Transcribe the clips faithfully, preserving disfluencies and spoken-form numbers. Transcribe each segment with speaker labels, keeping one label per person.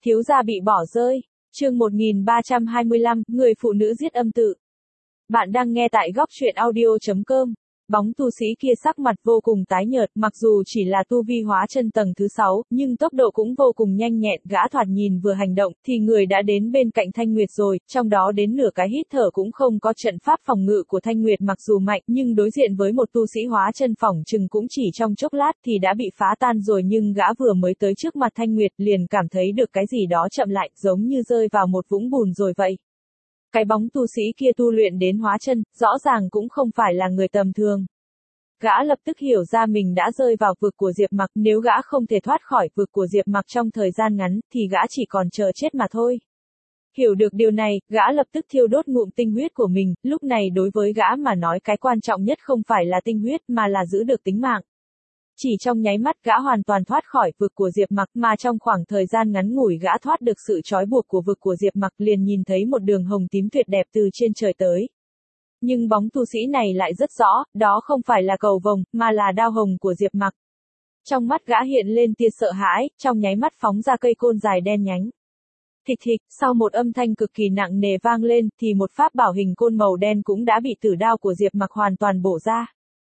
Speaker 1: Thiếu gia bị bỏ rơi. Chương một nghìn ba trăm hai mươi lăm, người phụ nữ giết âm tự. Bạn đang nghe tại góc truyện audio chấm com. Bóng tu sĩ kia sắc mặt vô cùng tái nhợt, mặc dù chỉ là tu vi hóa chân tầng thứ sáu, nhưng tốc độ cũng vô cùng nhanh nhẹn, gã thoạt nhìn vừa hành động, thì người đã đến bên cạnh Thanh Nguyệt rồi, trong đó đến nửa cái hít thở cũng không có. Trận pháp phòng ngự của Thanh Nguyệt mặc dù mạnh, nhưng đối diện với một tu sĩ hóa chân phỏng chừng cũng chỉ trong chốc lát thì đã bị phá tan rồi, nhưng gã vừa mới tới trước mặt Thanh Nguyệt liền cảm thấy được cái gì đó chậm lại, giống như rơi vào một vũng bùn rồi vậy. Cái bóng tu sĩ kia tu luyện đến hóa chân, rõ ràng cũng không phải là người tầm thường. Gã lập tức hiểu ra mình đã rơi vào vực của Diệp Mặc, nếu gã không thể thoát khỏi vực của Diệp Mặc trong thời gian ngắn, thì gã chỉ còn chờ chết mà thôi. Hiểu được điều này, gã lập tức thiêu đốt ngụm tinh huyết của mình, lúc này đối với gã mà nói cái quan trọng nhất không phải là tinh huyết mà là giữ được tính mạng. Chỉ trong nháy mắt gã hoàn toàn thoát khỏi vực của Diệp Mặc, mà trong khoảng thời gian ngắn ngủi gã thoát được sự trói buộc của vực của Diệp Mặc liền nhìn thấy một đường hồng tím tuyệt đẹp từ trên trời tới. Nhưng bóng tu sĩ này lại rất rõ, đó không phải là cầu vồng, mà là đao hồng của Diệp Mặc. Trong mắt gã hiện lên tia sợ hãi, trong nháy mắt phóng ra cây côn dài đen nhánh. Thịch thịch, sau một âm thanh cực kỳ nặng nề vang lên, thì một pháp bảo hình côn màu đen cũng đã bị tử đao của Diệp Mặc hoàn toàn bổ ra.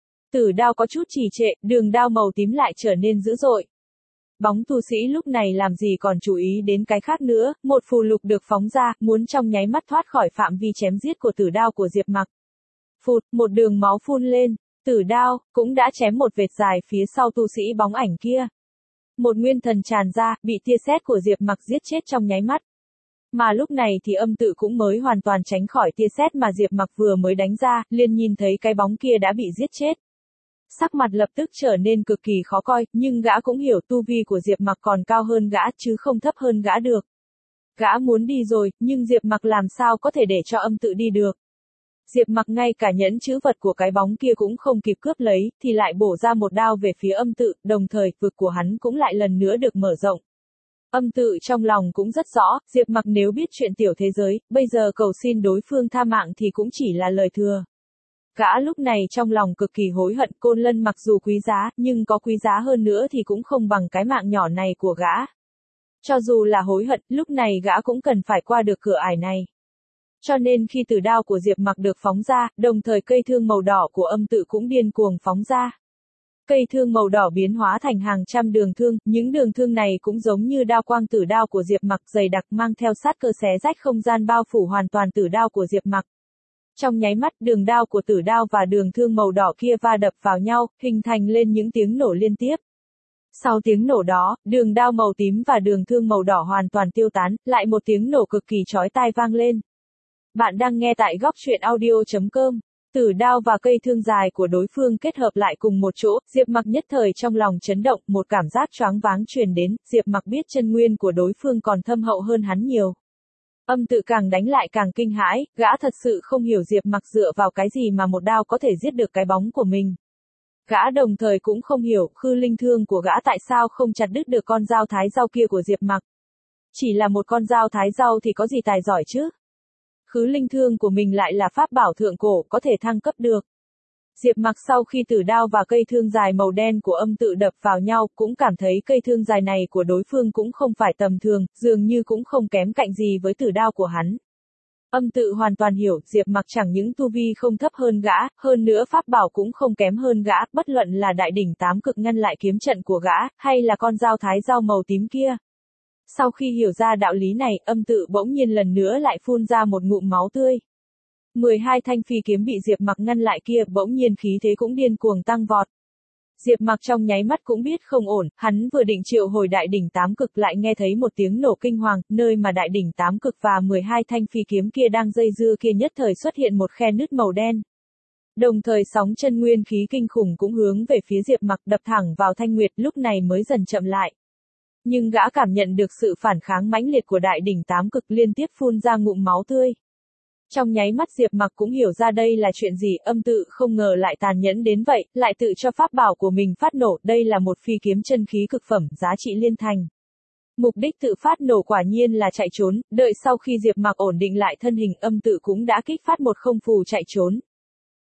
Speaker 1: Tử đao có chút trì trệ, đường đao màu tím lại trở nên dữ dội. Bóng tu sĩ lúc này làm gì còn chú ý đến cái khác nữa, một phù lục được phóng ra, muốn trong nháy mắt thoát khỏi phạm vi chém giết của tử đao của Diệp Mặc. Phụt, một đường máu phun lên, tử đao cũng đã chém một vệt dài phía sau tu sĩ bóng ảnh kia. Một nguyên thần tràn ra, bị tia sét của Diệp Mặc giết chết trong nháy mắt. Mà lúc này thì âm tự cũng mới hoàn toàn tránh khỏi tia sét mà Diệp Mặc vừa mới đánh ra, liền nhìn thấy cái bóng kia đã bị giết chết. Sắc mặt lập tức trở nên cực kỳ khó coi, nhưng gã cũng hiểu tu vi của Diệp Mặc còn cao hơn gã chứ không thấp hơn gã được. Gã muốn đi rồi, nhưng Diệp Mặc làm sao có thể để cho âm tự đi được. Diệp Mặc ngay cả nhẫn chữ vật của cái bóng kia cũng không kịp cướp lấy, thì lại bổ ra một đao về phía âm tự, đồng thời, vực của hắn cũng lại lần nữa được mở rộng. Âm tự trong lòng cũng rất rõ, Diệp Mặc nếu biết chuyện tiểu thế giới, bây giờ cầu xin đối phương tha mạng thì cũng chỉ là lời thừa. Gã lúc này trong lòng cực kỳ hối hận, côn lân mặc dù quý giá, nhưng có quý giá hơn nữa thì cũng không bằng cái mạng nhỏ này của gã. Cho dù là hối hận, lúc này gã cũng cần phải qua được cửa ải này. Cho nên khi tử đao của Diệp Mặc được phóng ra, đồng thời cây thương màu đỏ của âm tự cũng điên cuồng phóng ra. Cây thương màu đỏ biến hóa thành hàng trăm đường thương, những đường thương này cũng giống như đao quang tử đao của Diệp Mặc, dày đặc mang theo sát cơ xé rách không gian, bao phủ hoàn toàn tử đao của Diệp Mặc. Trong nháy mắt, đường đao của tử đao và đường thương màu đỏ kia va đập vào nhau, hình thành lên những tiếng nổ liên tiếp. Sau tiếng nổ đó, đường đao màu tím và đường thương màu đỏ hoàn toàn tiêu tán, lại một tiếng nổ cực kỳ chói tai vang lên. Bạn đang nghe tại góc truyện audio chấm com. Tử đao và cây thương dài của đối phương kết hợp lại cùng một chỗ, Diệp Mặc nhất thời trong lòng chấn động, một cảm giác choáng váng truyền đến, Diệp Mặc biết chân nguyên của đối phương còn thâm hậu hơn hắn nhiều. Âm tự càng đánh lại càng kinh hãi, gã thật sự không hiểu Diệp Mặc dựa vào cái gì mà một đao có thể giết được cái bóng của mình. Gã đồng thời cũng không hiểu, khư linh thương của gã tại sao không chặt đứt được con dao thái dao kia của Diệp Mặc. Chỉ là một con dao thái dao thì có gì tài giỏi chứ? Khứ linh thương của mình lại là pháp bảo thượng cổ, có thể thăng cấp được. Diệp Mặc sau khi tử đao và cây thương dài màu đen của âm tự đập vào nhau, cũng cảm thấy cây thương dài này của đối phương cũng không phải tầm thường, dường như cũng không kém cạnh gì với tử đao của hắn. Âm tự hoàn toàn hiểu, Diệp Mặc chẳng những tu vi không thấp hơn gã, hơn nữa pháp bảo cũng không kém hơn gã, bất luận là đại đỉnh tám cực ngăn lại kiếm trận của gã, hay là con dao thái dao màu tím kia. Sau khi hiểu ra đạo lý này, âm tự bỗng nhiên lần nữa lại phun ra một ngụm máu tươi. mười hai thanh phi kiếm bị Diệp Mặc ngăn lại kia, bỗng nhiên khí thế cũng điên cuồng tăng vọt. Diệp Mặc trong nháy mắt cũng biết không ổn, hắn vừa định triệu hồi đại đỉnh tám cực lại nghe thấy một tiếng nổ kinh hoàng, nơi mà đại đỉnh tám cực và mười hai thanh phi kiếm kia đang dây dưa kia nhất thời xuất hiện một khe nứt màu đen. Đồng thời sóng chân nguyên khí kinh khủng cũng hướng về phía Diệp Mặc, đập thẳng vào Thanh Nguyệt, lúc này mới dần chậm lại. Nhưng gã cảm nhận được sự phản kháng mãnh liệt của đại đỉnh tám cực, liên tiếp phun ra ngụm máu tươi. Trong nháy mắt Diệp Mặc cũng hiểu ra đây là chuyện gì, âm tự không ngờ lại tàn nhẫn đến vậy, lại tự cho pháp bảo của mình phát nổ, đây là một phi kiếm chân khí cực phẩm, giá trị liên thành. Mục đích tự phát nổ quả nhiên là chạy trốn, đợi sau khi Diệp Mặc ổn định lại thân hình, âm tự cũng đã kích phát một không phù chạy trốn.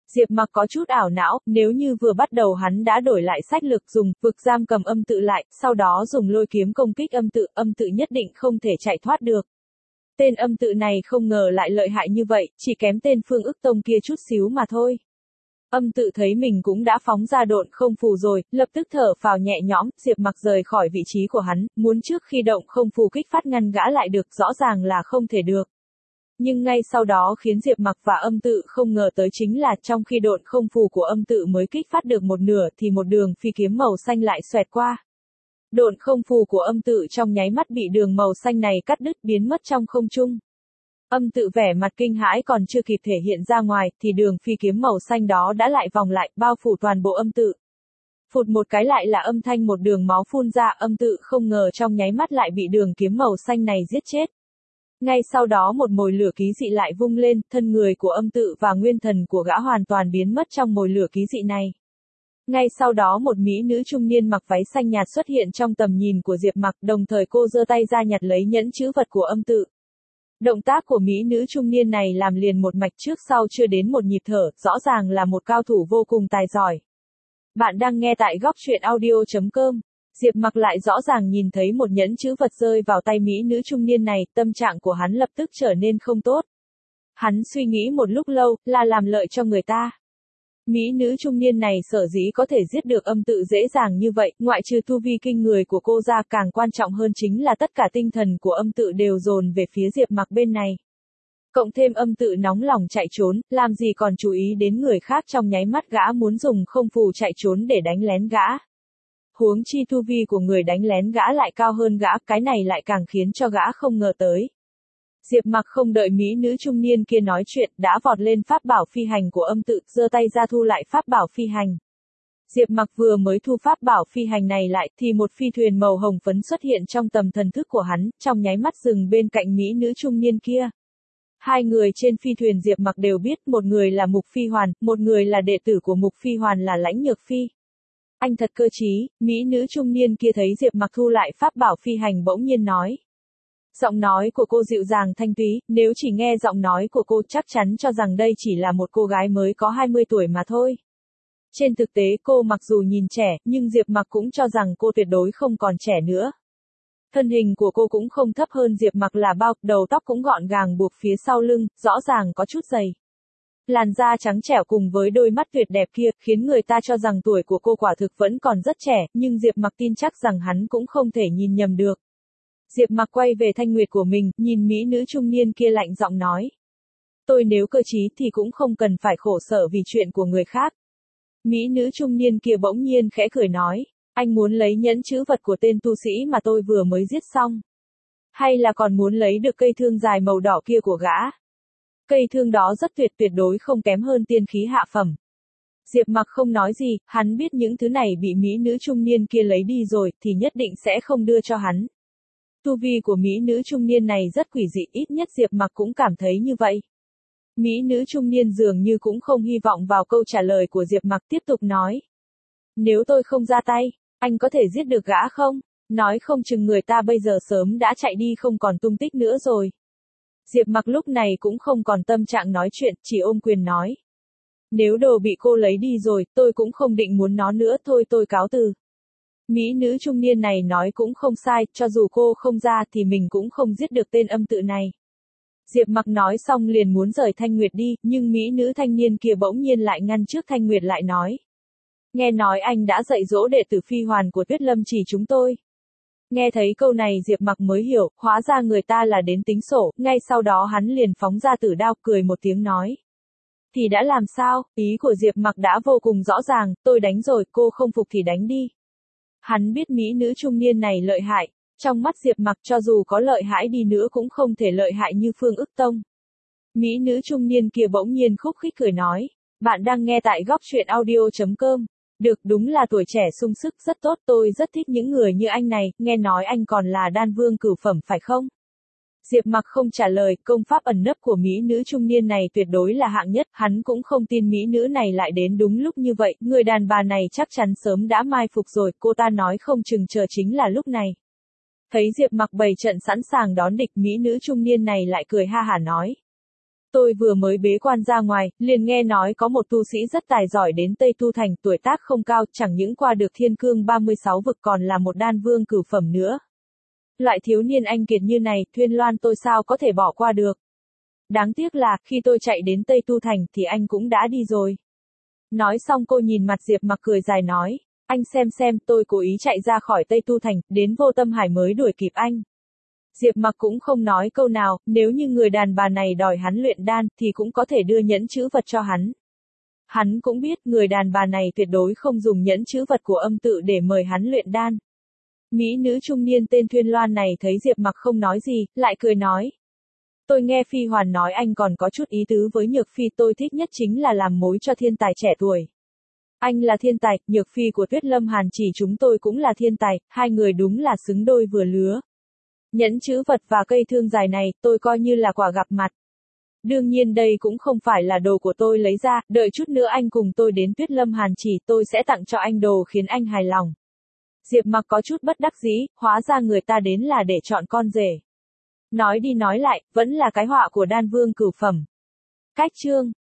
Speaker 1: Diệp Mặc có chút ảo não, nếu như vừa bắt đầu hắn đã đổi lại sách lược dùng vực giam cầm âm tự lại, sau đó dùng lôi kiếm công kích âm tự, âm tự nhất định không thể chạy thoát được. Tên âm tự này không ngờ lại lợi hại như vậy, chỉ kém tên Phương Ức Tông kia chút xíu mà thôi. Âm tự thấy mình cũng đã phóng ra độn không phù rồi, lập tức thở phào nhẹ nhõm, Diệp Mặc rời khỏi vị trí của hắn, muốn trước khi động không phù kích phát ngăn gã lại được, rõ ràng là không thể được. Nhưng ngay sau đó khiến Diệp Mặc và âm tự không ngờ tới chính là trong khi độn không phù của âm tự mới kích phát được một nửa thì một đường phi kiếm màu xanh lại xoẹt qua. Độn không phù của âm tự trong nháy mắt bị đường màu xanh này cắt đứt biến mất trong không trung. Âm tự vẻ mặt kinh hãi còn chưa kịp thể hiện ra ngoài thì đường phi kiếm màu xanh đó đã lại vòng lại bao phủ toàn bộ âm tự. Phụt một cái lại là âm thanh một đường máu phun ra, âm tự không ngờ trong nháy mắt lại bị đường kiếm màu xanh này giết chết. Ngay sau đó một mồi lửa ký dị lại vung lên, thân người của âm tự và nguyên thần của gã hoàn toàn biến mất trong mồi lửa ký dị này. Ngay sau đó một mỹ nữ trung niên mặc váy xanh nhạt xuất hiện trong tầm nhìn của Diệp Mặc, đồng thời cô giơ tay ra nhặt lấy nhẫn chữ vật của âm tự. Động tác của mỹ nữ trung niên này làm liền một mạch trước sau chưa đến một nhịp thở, rõ ràng là một cao thủ vô cùng tài giỏi. Bạn đang nghe tại góc truyện audio chấm com. Diệp Mặc lại rõ ràng nhìn thấy một nhẫn chữ vật rơi vào tay mỹ nữ trung niên này, tâm trạng của hắn lập tức trở nên không tốt. Hắn suy nghĩ một lúc lâu, là làm lợi cho người ta. Mỹ nữ trung niên này sở dĩ có thể giết được âm tự dễ dàng như vậy, ngoại trừ tu vi kinh người của cô ra, càng quan trọng hơn chính là tất cả tinh thần của âm tự đều dồn về phía Diệp Mặc bên này. Cộng thêm âm tự nóng lòng chạy trốn, làm gì còn chú ý đến người khác, trong nháy mắt gã muốn dùng không phù chạy trốn để đánh lén gã. Huống chi tu vi của người đánh lén gã lại cao hơn gã, cái này lại càng khiến cho gã không ngờ tới. Diệp Mặc không đợi mỹ nữ trung niên kia nói chuyện, đã vọt lên pháp bảo phi hành của âm tự, giơ tay ra thu lại pháp bảo phi hành. Diệp Mặc vừa mới thu pháp bảo phi hành này lại, thì một phi thuyền màu hồng phấn xuất hiện trong tầm thần thức của hắn, trong nháy mắt dừng bên cạnh mỹ nữ trung niên kia. Hai người trên phi thuyền Diệp Mặc đều biết, một người là Mục Phi Hoàn, một người là đệ tử của Mục Phi Hoàn là Lãnh Nhược Phi. Anh thật cơ trí, mỹ nữ trung niên kia thấy Diệp Mặc thu lại pháp bảo phi hành bỗng nhiên nói. Giọng nói của cô dịu dàng thanh túy, nếu chỉ nghe giọng nói của cô chắc chắn cho rằng đây chỉ là một cô gái mới có hai mươi tuổi mà thôi. Trên thực tế cô mặc dù nhìn trẻ, nhưng Diệp Mặc cũng cho rằng cô tuyệt đối không còn trẻ nữa. Thân hình của cô cũng không thấp hơn Diệp Mặc là bao, đầu tóc cũng gọn gàng buộc phía sau lưng, rõ ràng có chút dày. Làn da trắng trẻo cùng với đôi mắt tuyệt đẹp kia, khiến người ta cho rằng tuổi của cô quả thực vẫn còn rất trẻ, nhưng Diệp Mặc tin chắc rằng hắn cũng không thể nhìn nhầm được. Diệp Mặc quay về thanh nguyệt của mình, nhìn mỹ nữ trung niên kia lạnh giọng nói. Tôi nếu cơ trí thì cũng không cần phải khổ sở vì chuyện của người khác. Mỹ nữ trung niên kia bỗng nhiên khẽ cười nói, anh muốn lấy nhẫn chữ vật của tên tu sĩ mà tôi vừa mới giết xong. Hay là còn muốn lấy được cây thương dài màu đỏ kia của gã? Cây thương đó rất tuyệt tuyệt đối không kém hơn tiên khí hạ phẩm. Diệp Mặc không nói gì, hắn biết những thứ này bị mỹ nữ trung niên kia lấy đi rồi, thì nhất định sẽ không đưa cho hắn. Tu vi của mỹ nữ trung niên này rất quỷ dị, ít nhất Diệp Mặc cũng cảm thấy như vậy. Mỹ nữ trung niên dường như cũng không hy vọng vào câu trả lời của Diệp Mặc, tiếp tục nói. Nếu tôi không ra tay, anh có thể giết được gã không? Nói không chừng người ta bây giờ sớm đã chạy đi không còn tung tích nữa rồi. Diệp Mặc lúc này cũng không còn tâm trạng nói chuyện, chỉ ôm quyền nói. Nếu đồ bị cô lấy đi rồi, tôi cũng không định muốn nó nữa, thôi tôi cáo từ. Mỹ nữ trung niên này nói cũng không sai, cho dù cô không ra thì mình cũng không giết được tên âm tự này. Diệp Mặc nói xong liền muốn rời Thanh Nguyệt đi, nhưng mỹ nữ thanh niên kia bỗng nhiên lại ngăn trước Thanh Nguyệt lại nói. Nghe nói anh đã dạy dỗ đệ tử Phi Hoàn của Tuyết Lâm Chỉ chúng tôi. Nghe thấy câu này Diệp Mặc mới hiểu, hóa ra người ta là đến tính sổ, ngay sau đó hắn liền phóng ra tử đao, cười một tiếng nói. Thì đã làm sao, ý của Diệp Mặc đã vô cùng rõ ràng, tôi đánh rồi, cô không phục thì đánh đi. Hắn biết mỹ nữ trung niên này lợi hại, trong mắt Diệp Mặc cho dù có lợi hại đi nữa cũng không thể lợi hại như Phương Ức Tông. Mỹ nữ trung niên kia bỗng nhiên khúc khích cười nói, bạn đang nghe tại góc truyện audio chấm com. Được, đúng là tuổi trẻ sung sức rất tốt, tôi rất thích những người như anh này, nghe nói anh còn là đan vương cửu phẩm phải không? Diệp Mặc không trả lời, công pháp ẩn nấp của mỹ nữ trung niên này tuyệt đối là hạng nhất, hắn cũng không tin mỹ nữ này lại đến đúng lúc như vậy, người đàn bà này chắc chắn sớm đã mai phục rồi, cô ta nói không chừng chờ chính là lúc này. Thấy Diệp Mặc bày trận sẵn sàng đón địch, mỹ nữ trung niên này lại cười ha hả nói. Tôi vừa mới bế quan ra ngoài, liền nghe nói có một tu sĩ rất tài giỏi đến Tây Tu Thành, tuổi tác không cao, chẳng những qua được thiên cương ba mươi sáu vực còn là một đan vương cửu phẩm nữa. Loại thiếu niên anh kiệt như này, Thuyên Loan tôi sao có thể bỏ qua được. Đáng tiếc là, khi tôi chạy đến Tây Tu Thành thì anh cũng đã đi rồi. Nói xong cô nhìn mặt Diệp Mặc cười dài nói, anh xem xem, tôi cố ý chạy ra khỏi Tây Tu Thành, đến Vô Tâm Hải mới đuổi kịp anh. Diệp Mặc cũng không nói câu nào, nếu như người đàn bà này đòi hắn luyện đan thì cũng có thể đưa nhẫn chữ vật cho hắn. Hắn cũng biết người đàn bà này tuyệt đối không dùng nhẫn chữ vật của âm tự để mời hắn luyện đan. Mỹ nữ trung niên tên Thuyên Loan này thấy Diệp Mặc không nói gì, lại cười nói. Tôi nghe Phi Hoàn nói anh còn có chút ý tứ với Nhược Phi, tôi thích nhất chính là làm mối cho thiên tài trẻ tuổi. Anh là thiên tài, Nhược Phi của Tuyết Lâm Hàn Chỉ chúng tôi cũng là thiên tài, hai người đúng là xứng đôi vừa lứa. Nhẫn chữ vật và cây thương dài này, tôi coi như là quà gặp mặt. Đương nhiên đây cũng không phải là đồ của tôi lấy ra, đợi chút nữa anh cùng tôi đến Tuyết Lâm Hàn Chỉ, tôi sẽ tặng cho anh đồ khiến anh hài lòng. Diệp Mặc có chút bất đắc dĩ, hóa ra người ta đến là để chọn con rể. Nói đi nói lại, vẫn là cái họa của đan vương cửu phẩm. Cách chương